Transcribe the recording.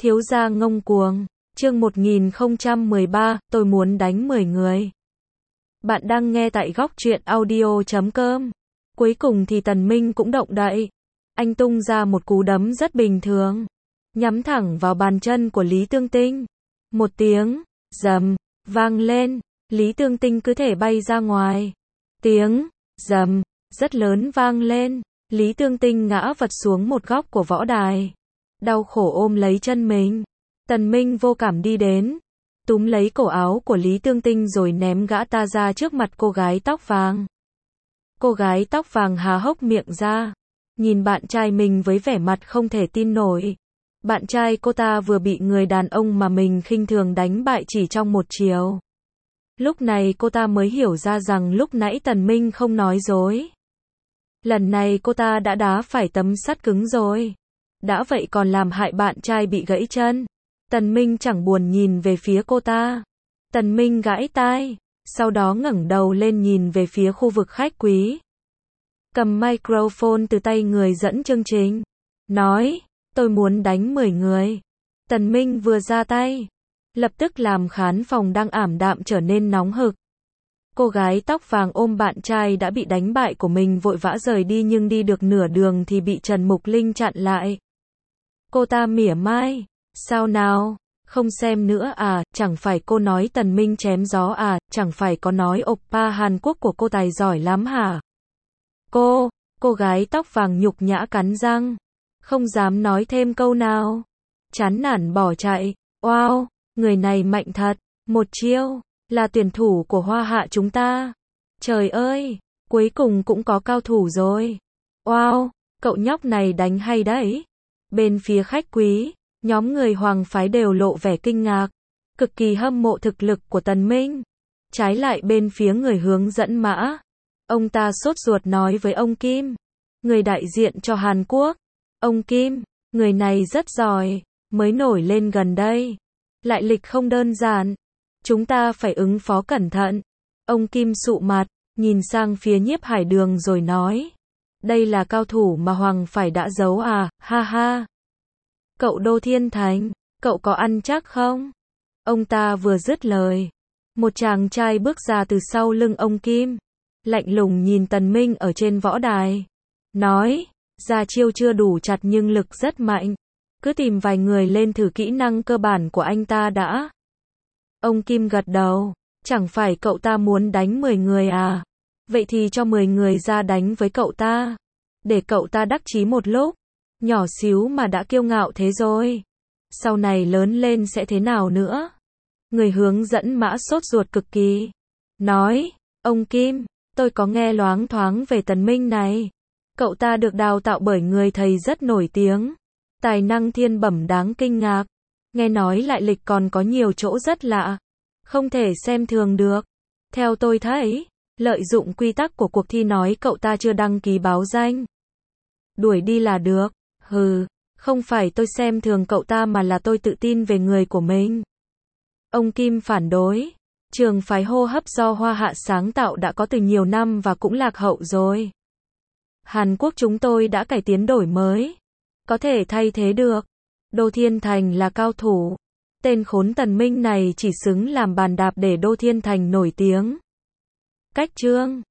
Thiếu gia ngông cuồng. Chương 1013, tôi muốn đánh 10 người. Bạn đang nghe tại góc truyện audio.com. Cuối cùng thì Tần Minh cũng động đậy. Anh tung ra một cú đấm rất bình thường, nhắm thẳng vào bàn chân của Lý Tương Tinh. Một tiếng rầm vang lên, Lý Tương Tinh cứ thể bay ra ngoài. Tiếng rầm rất lớn vang lên, Lý Tương Tinh ngã vật xuống một góc của võ đài, đau khổ ôm lấy chân mình. Tần Minh vô cảm đi đến, túm lấy cổ áo của Lý Tương Tinh rồi ném gã ta ra trước mặt cô gái tóc vàng. Cô gái tóc vàng há hốc miệng ra, nhìn bạn trai mình với vẻ mặt không thể tin nổi. Bạn trai cô ta vừa bị người đàn ông mà mình khinh thường đánh bại chỉ trong một chiều. Lúc này cô ta mới hiểu ra rằng lúc nãy Tần Minh không nói dối. Lần này cô ta đã đá phải tấm sắt cứng rồi. Đã vậy còn làm hại bạn trai bị gãy chân. Tần Minh chẳng buồn nhìn về phía cô ta. Tần Minh gãi tai, sau đó ngẩng đầu lên nhìn về phía khu vực khách quý. Cầm microphone từ tay người dẫn chương trình, nói, tôi muốn đánh 10 người. Tần Minh vừa ra tay, lập tức làm khán phòng đang ảm đạm trở nên nóng hực. Cô gái tóc vàng ôm bạn trai đã bị đánh bại của mình vội vã rời đi, nhưng đi được nửa đường thì bị Trần Mục Linh chặn lại. Cô ta mỉa mai, sao nào, không xem nữa à, chẳng phải cô nói Tần Minh chém gió à, chẳng phải có nói oppa Hàn Quốc của cô tài giỏi lắm hả? Cô gái tóc vàng nhục nhã cắn răng, không dám nói thêm câu nào, chán nản bỏ chạy. Wow, người này mạnh thật, một chiêu, là tuyển thủ của Hoa Hạ chúng ta. Trời ơi, cuối cùng cũng có cao thủ rồi. Wow, cậu nhóc này đánh hay đấy. Bên phía khách quý, nhóm người Hoàng phái đều lộ vẻ kinh ngạc, cực kỳ hâm mộ thực lực của Tần Minh. Trái lại bên phía người hướng dẫn mã, ông ta sốt ruột nói với ông Kim, người đại diện cho Hàn Quốc. Ông Kim, người này rất giỏi, mới nổi lên gần đây. Lại lịch không đơn giản. Chúng ta phải ứng phó cẩn thận. Ông Kim sụ mặt, nhìn sang phía Nhiếp Hải Đường rồi nói, đây là cao thủ mà Hoàng phải đã giấu à, ha ha. Cậu Đô Thiên Thành, cậu có ăn chắc không? Ông ta vừa dứt lời, một chàng trai bước ra từ sau lưng ông Kim, lạnh lùng nhìn Tần Minh ở trên võ đài, nói, ra chiêu chưa đủ chặt nhưng lực rất mạnh, cứ tìm vài người lên thử kỹ năng cơ bản của anh ta đã. Ông Kim gật đầu, chẳng phải cậu ta muốn đánh 10 người à? Vậy thì cho 10 người ra đánh với cậu ta, để cậu ta đắc chí một lúc. Nhỏ xíu mà đã kiêu ngạo thế rồi, sau này lớn lên sẽ thế nào nữa? Người hướng dẫn mã sốt ruột cực kỳ, nói, ông Kim, tôi có nghe loáng thoáng về Tần Minh này. Cậu ta được đào tạo bởi người thầy rất nổi tiếng, tài năng thiên bẩm đáng kinh ngạc. Nghe nói lại lịch còn có nhiều chỗ rất lạ, không thể xem thường được. Theo tôi thấy, lợi dụng quy tắc của cuộc thi nói cậu ta chưa đăng ký báo danh, đuổi đi là được. Hừ, không phải tôi xem thường cậu ta mà là tôi tự tin về người của mình. Ông Kim phản đối, trường phái hô hấp do Hoa Hạ sáng tạo đã có từ nhiều năm và cũng lạc hậu rồi. Hàn Quốc chúng tôi đã cải tiến đổi mới, có thể thay thế được. Đô Thiên Thành là cao thủ, tên khốn Tần Minh này chỉ xứng làm bàn đạp để Đô Thiên Thành nổi tiếng. Cách chương